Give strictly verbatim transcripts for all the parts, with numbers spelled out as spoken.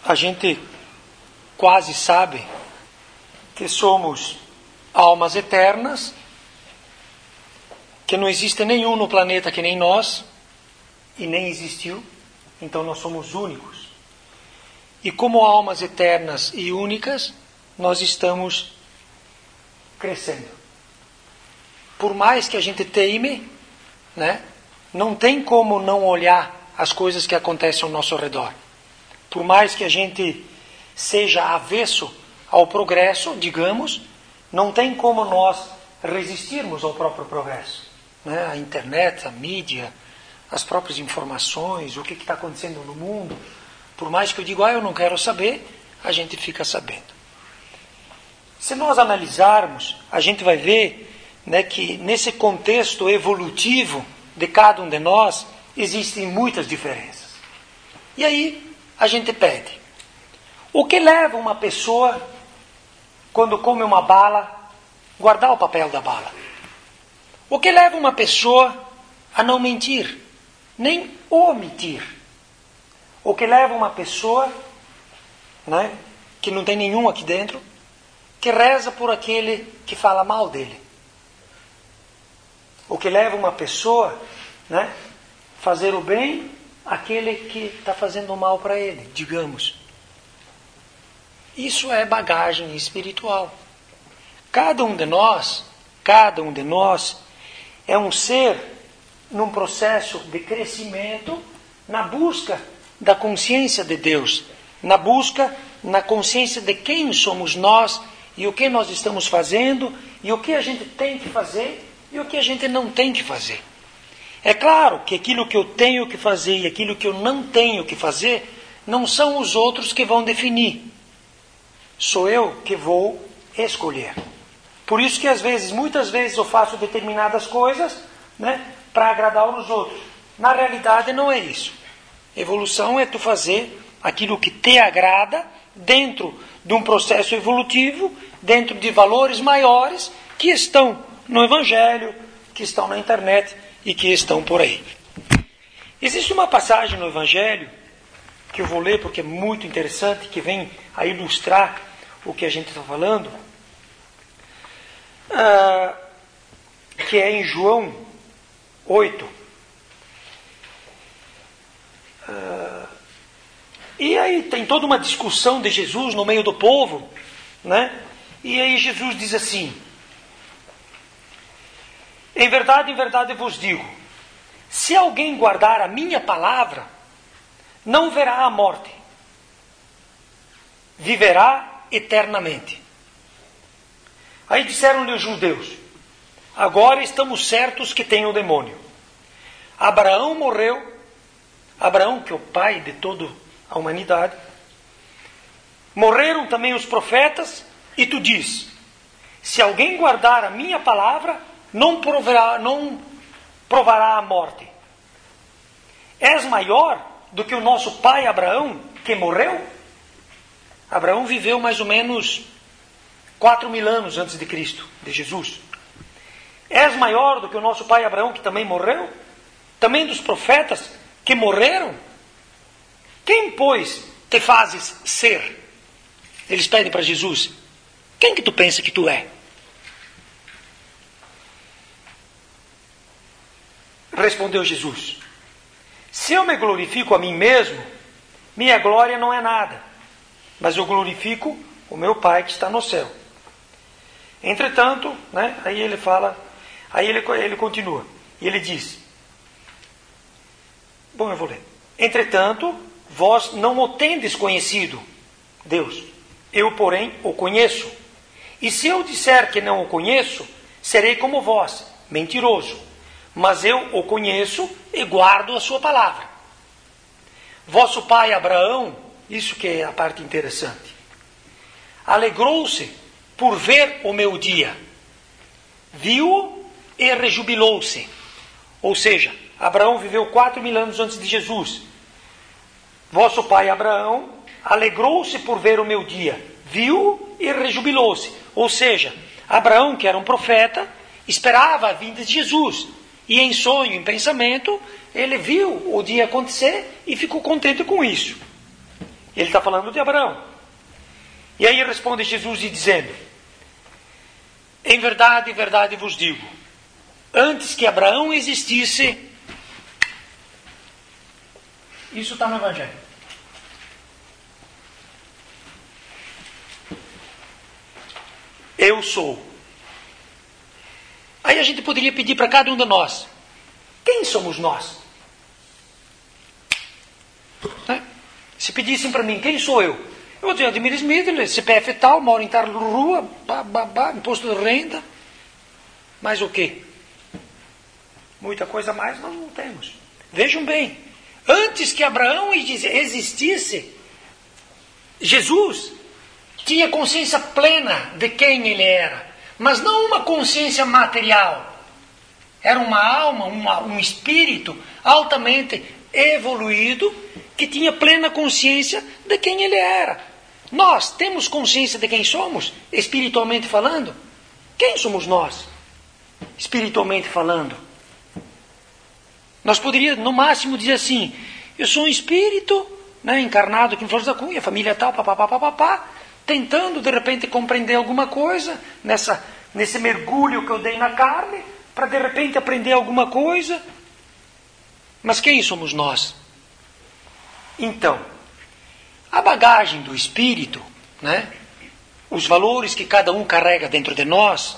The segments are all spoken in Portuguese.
a gente quase sabe que somos almas eternas, que não existe nenhum no planeta que nem nós, e nem existiu, então nós somos únicos. E como almas eternas e únicas, nós estamos crescendo. Por mais que a gente teime, né, não tem como não olhar as coisas que acontecem ao nosso redor. Por mais que a gente seja avesso ao progresso, digamos, não tem como nós resistirmos ao próprio progresso. Né? A internet, a mídia, as próprias informações, o que está acontecendo no mundo. Por mais que eu diga, ah, eu não quero saber, a gente fica sabendo. Se nós analisarmos, a gente vai ver, né, que nesse contexto evolutivo de cada um de nós, existem muitas diferenças. E aí, a gente pede. O que leva uma pessoa, quando come uma bala, guardar o papel da bala? O que leva uma pessoa a não mentir, nem omitir? O que leva uma pessoa, né, que não tem nenhum aqui dentro, que reza por aquele que fala mal dele? O que leva uma pessoa, né, fazer o bem àquele que está fazendo mal para ele, digamos. Isso é bagagem espiritual. Cada um de nós, cada um de nós é um ser num processo de crescimento na busca da consciência de Deus, na busca, na consciência de quem somos nós e o que nós estamos fazendo e o que a gente tem que fazer e o que a gente não tem que fazer. É claro que aquilo que eu tenho que fazer e aquilo que eu não tenho que fazer não são os outros que vão definir. Sou eu que vou escolher. Por isso que às vezes, muitas vezes eu faço determinadas coisas, né, para agradar uns outros. Na realidade não é isso. Evolução é tu fazer aquilo que te agrada dentro de um processo evolutivo, dentro de valores maiores que estão no Evangelho, que estão na internet e que estão por aí. Existe uma passagem no Evangelho que eu vou ler porque é muito interessante, que vem a ilustrar o que a gente está falando, ah, que é em João oito. Ah, e aí tem toda uma discussão de Jesus no meio do povo, né? E aí Jesus diz assim: em verdade, em verdade vos digo, se alguém guardar a minha palavra, não verá a morte, viverá eternamente. Aí disseram-lhe os judeus: agora estamos certos que tem o demônio. Abraão morreu, Abraão, que é o pai de toda a humanidade, morreram também os profetas, e tu diz: se alguém guardar a minha palavra, não provará, não provará a morte. És maior do que o nosso pai Abraão, que morreu? Abraão viveu mais ou menos quatro mil anos antes de Cristo, de Jesus. És maior do que o nosso pai Abraão, que também morreu? Também dos profetas que morreram? Quem, pois, te fazes ser? Eles pedem para Jesus: quem que tu pensa que tu é? Respondeu Jesus: se eu me glorifico a mim mesmo, minha glória não é nada, mas eu glorifico o meu Pai que está no céu. Entretanto, né, aí ele fala, aí ele, ele continua, e ele diz, bom, eu vou ler. Entretanto, vós não o tendes conhecido, Deus. Eu, porém, o conheço. E se eu disser que não o conheço, serei como vós, mentiroso. Mas eu o conheço e guardo a sua palavra. Vosso pai Abraão, isso que é a parte interessante, alegrou-se por ver o meu dia, viu-o e rejubilou-se. Ou seja, Abraão viveu quatro mil anos antes de Jesus. Vosso pai Abraão alegrou-se por ver o meu dia, viu e rejubilou-se. Ou seja, Abraão, que era um profeta, esperava a vinda de Jesus. E em sonho, em pensamento, ele viu o dia acontecer e ficou contente com isso. Ele está falando de Abraão. E aí responde Jesus e dizendo: em verdade, em verdade vos digo, antes que Abraão existisse, isso está no Evangelho. Eu sou. Aí a gente poderia pedir para cada um de nós: quem somos nós? Né? Se pedissem para mim, quem sou eu? Eu vou dizer, Ademir Smith, C P F tal, moro em tal rua, bah, bah, bah, imposto de renda. Mas o quê? Muita coisa mais nós não temos. Vejam bem, antes que Abraão existisse, Jesus tinha consciência plena de quem ele era, mas não uma consciência material. Era uma alma, uma, um espírito altamente evoluído que tinha plena consciência de quem ele era. Nós temos consciência de quem somos, espiritualmente falando? Quem somos nós, espiritualmente falando? Nós poderíamos, no máximo, dizer assim: eu sou um espírito, né, encarnado aqui em Flores da Cunha, família tal, papapá, papapá, tentando, de repente, compreender alguma coisa, nessa, nesse mergulho que eu dei na carne, para, de repente, aprender alguma coisa. Mas quem somos nós? Então, a bagagem do espírito, né, os valores que cada um carrega dentro de nós,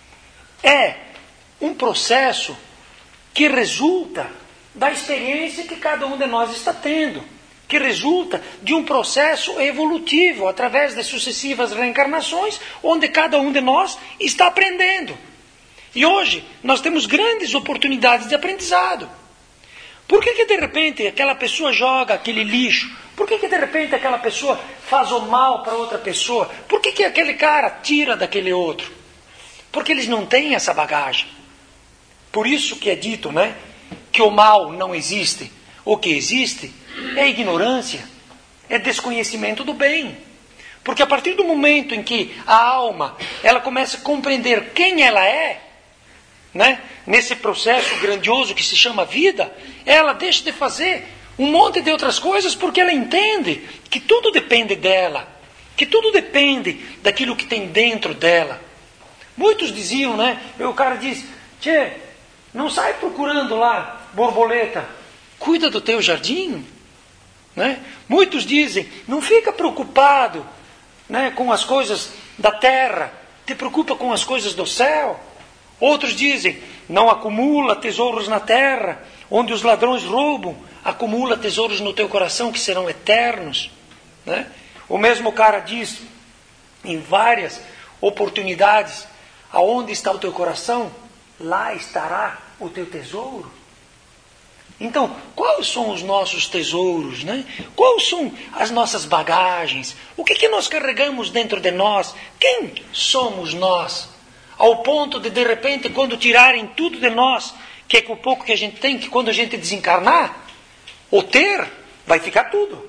é um processo que resulta da experiência que cada um de nós está tendo, que resulta de um processo evolutivo, através de sucessivas reencarnações, onde cada um de nós está aprendendo. E hoje nós temos grandes oportunidades de aprendizado. Por que que de repente aquela pessoa joga aquele lixo? Por que que de repente aquela pessoa faz o mal para outra pessoa? Por que que aquele cara tira daquele outro? Porque eles não têm essa bagagem. Por isso que é dito, né, que o mal não existe. O que existe é ignorância, é desconhecimento do bem. Porque a partir do momento em que a alma ela começa a compreender quem ela é, né, nesse processo grandioso que se chama vida, ela deixa de fazer um monte de outras coisas, porque ela entende que tudo depende dela, que tudo depende daquilo que tem dentro dela. Muitos diziam, né, o cara diz: tchê, não sai procurando lá borboleta, cuida do teu jardim. Né? Muitos dizem: não fica preocupado, né, com as coisas da terra, te preocupa com as coisas do céu. Outros dizem: não acumula tesouros na terra, onde os ladrões roubam, acumula tesouros no teu coração que serão eternos. Né? O mesmo cara diz em várias oportunidades: aonde está o teu coração, lá estará o teu tesouro. Então, quais são os nossos tesouros, né? Quais são as nossas bagagens? O que que nós carregamos dentro de nós? Quem somos nós? Ao ponto de, de repente, quando tirarem tudo de nós, que é com o pouco que a gente tem, que quando a gente desencarnar, o ter, vai ficar tudo.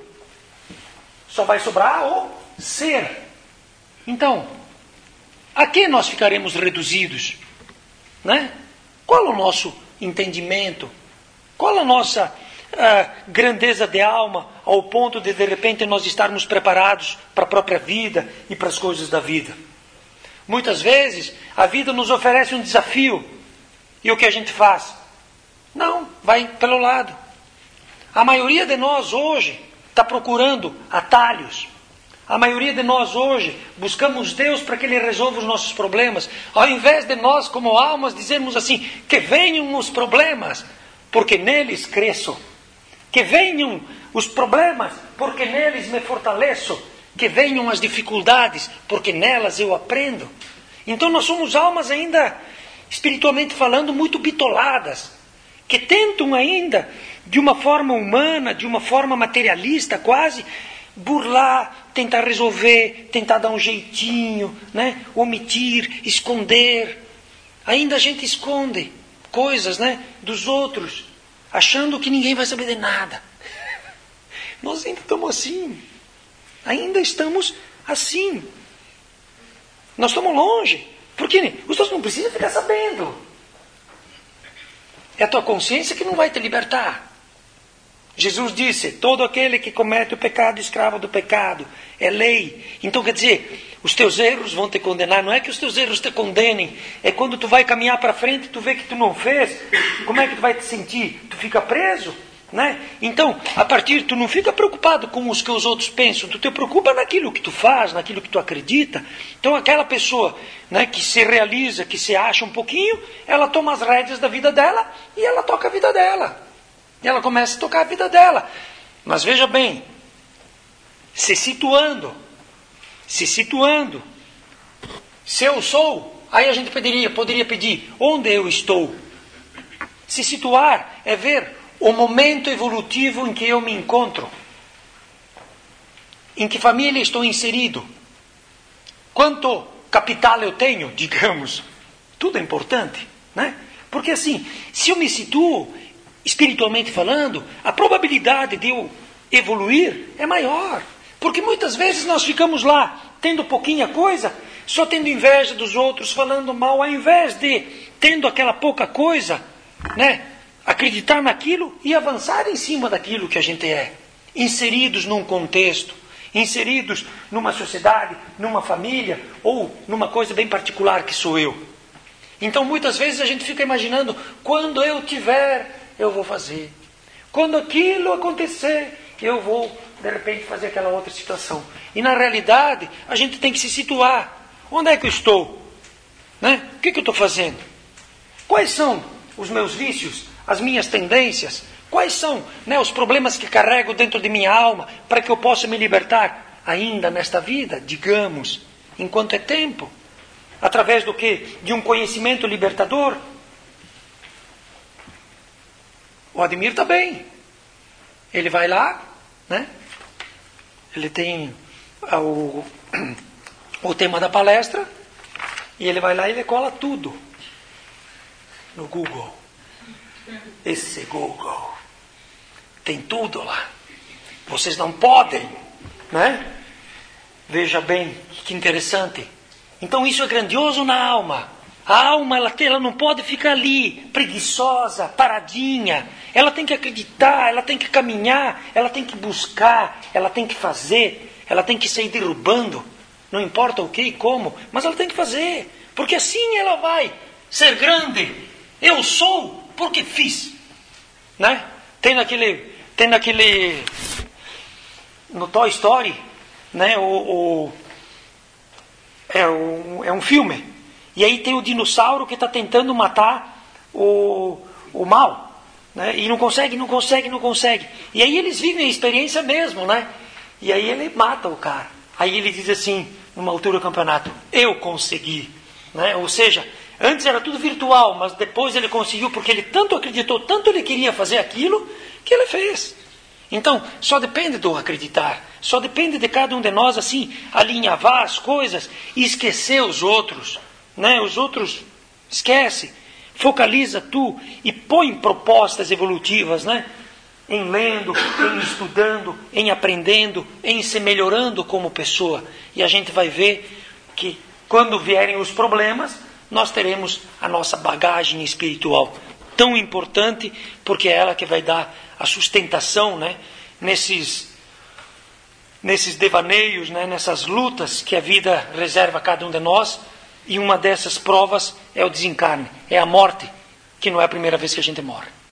Só vai sobrar o ser. Então, a que nós ficaremos reduzidos? Né? Qual é o nosso entendimento? Qual a nossa uh, grandeza de alma, ao ponto de, de repente, nós estarmos preparados para a própria vida e para as coisas da vida? Muitas vezes, a vida nos oferece um desafio. E o que a gente faz? Não, vai pelo lado. A maioria de nós hoje está procurando atalhos. A maioria de nós hoje buscamos Deus para que Ele resolva os nossos problemas. Ao invés de nós, como almas, dizermos assim: que venham os problemas, porque neles cresço. Que venham os problemas, porque neles me fortaleço. Que venham as dificuldades, porque nelas eu aprendo. Então nós somos almas ainda, espiritualmente falando, muito bitoladas, que tentam ainda, de uma forma humana, de uma forma materialista quase, burlar, tentar resolver, tentar dar um jeitinho, né? Omitir, esconder. Ainda a gente esconde coisas, né, dos outros, achando que ninguém vai saber de nada. Nós ainda estamos assim. Ainda estamos assim. Nós estamos longe. Porque os outros não precisam ficar sabendo. É a tua consciência que não vai te libertar. Jesus disse, todo aquele que comete o pecado, escravo do pecado, é lei. Então quer dizer, os teus erros vão te condenar, não é que os teus erros te condenem, é quando tu vai caminhar para frente, tu vê que tu não fez, como é que tu vai te sentir? Tu fica preso, né? Então, a partir, tu não fica preocupado com os que os outros pensam, tu te preocupa naquilo que tu faz, naquilo que tu acredita. Então aquela pessoa, né, que se realiza, que se acha um pouquinho, ela toma as rédeas da vida dela e ela toca a vida dela. E ela começa a tocar a vida dela. Mas veja bem, se situando, se situando, se eu sou, aí a gente poderia, poderia pedir, onde eu estou? Se situar é ver o momento evolutivo em que eu me encontro. Em que família estou inserido. Quanto capital eu tenho, digamos. Tudo é importante, né? Porque assim, se eu me situo, espiritualmente falando, a probabilidade de eu evoluir é maior. Porque muitas vezes nós ficamos lá, tendo pouquinha coisa, só tendo inveja dos outros, falando mal, ao invés de, tendo aquela pouca coisa, né, acreditar naquilo e avançar em cima daquilo que a gente é. Inseridos num contexto, inseridos numa sociedade, numa família, ou numa coisa bem particular que sou eu. Então muitas vezes a gente fica imaginando, quando eu tiver, eu vou fazer. Quando aquilo acontecer, eu vou, de repente, fazer aquela outra situação. E na realidade, a gente tem que se situar. Onde é que eu estou? Né? O que, que eu estou fazendo? Quais são os meus vícios, as minhas tendências? Quais são, né, os problemas que carrego dentro de minha alma para que eu possa me libertar ainda nesta vida, digamos, enquanto é tempo? Através do quê? De um conhecimento libertador? O Ademir está bem. Ele vai lá, né? Ele tem o, o tema da palestra e ele vai lá e ele cola tudo no Google. Esse Google tem tudo lá. Vocês não podem, né? Veja bem, que interessante. Então isso é grandioso na alma. A alma, ela, ela não pode ficar ali, preguiçosa, paradinha. Ela tem que acreditar, ela tem que caminhar, ela tem que buscar, ela tem que fazer, ela tem que sair derrubando. Não importa o que e como, mas ela tem que fazer. Porque assim ela vai ser grande. Eu sou porque fiz. Né? Tem naquele, tem naquele, no Toy Story, né? o, o, é, um, é um filme. E aí tem o dinossauro que está tentando matar o, o mal. Né? E não consegue, não consegue, não consegue. E aí eles vivem a experiência mesmo, né? E aí ele mata o cara. Aí ele diz assim, numa altura do campeonato, eu consegui. Né? Ou seja, antes era tudo virtual, mas depois ele conseguiu, porque ele tanto acreditou, tanto ele queria fazer aquilo, que ele fez. Então, só depende do acreditar. Só depende de cada um de nós, assim, alinhavar as coisas e esquecer os outros. Né? Os outros, esquece, focaliza tu e põe propostas evolutivas, né? Em lendo, em estudando, em aprendendo, em se melhorando como pessoa. E a gente vai ver que quando vierem os problemas, nós teremos a nossa bagagem espiritual, tão importante, porque é ela que vai dar a sustentação, né? Nesses, nesses devaneios, né? Nessas lutas que a vida reserva a cada um de nós. E uma dessas provas é o desencarne, é a morte, que não é a primeira vez que a gente morre.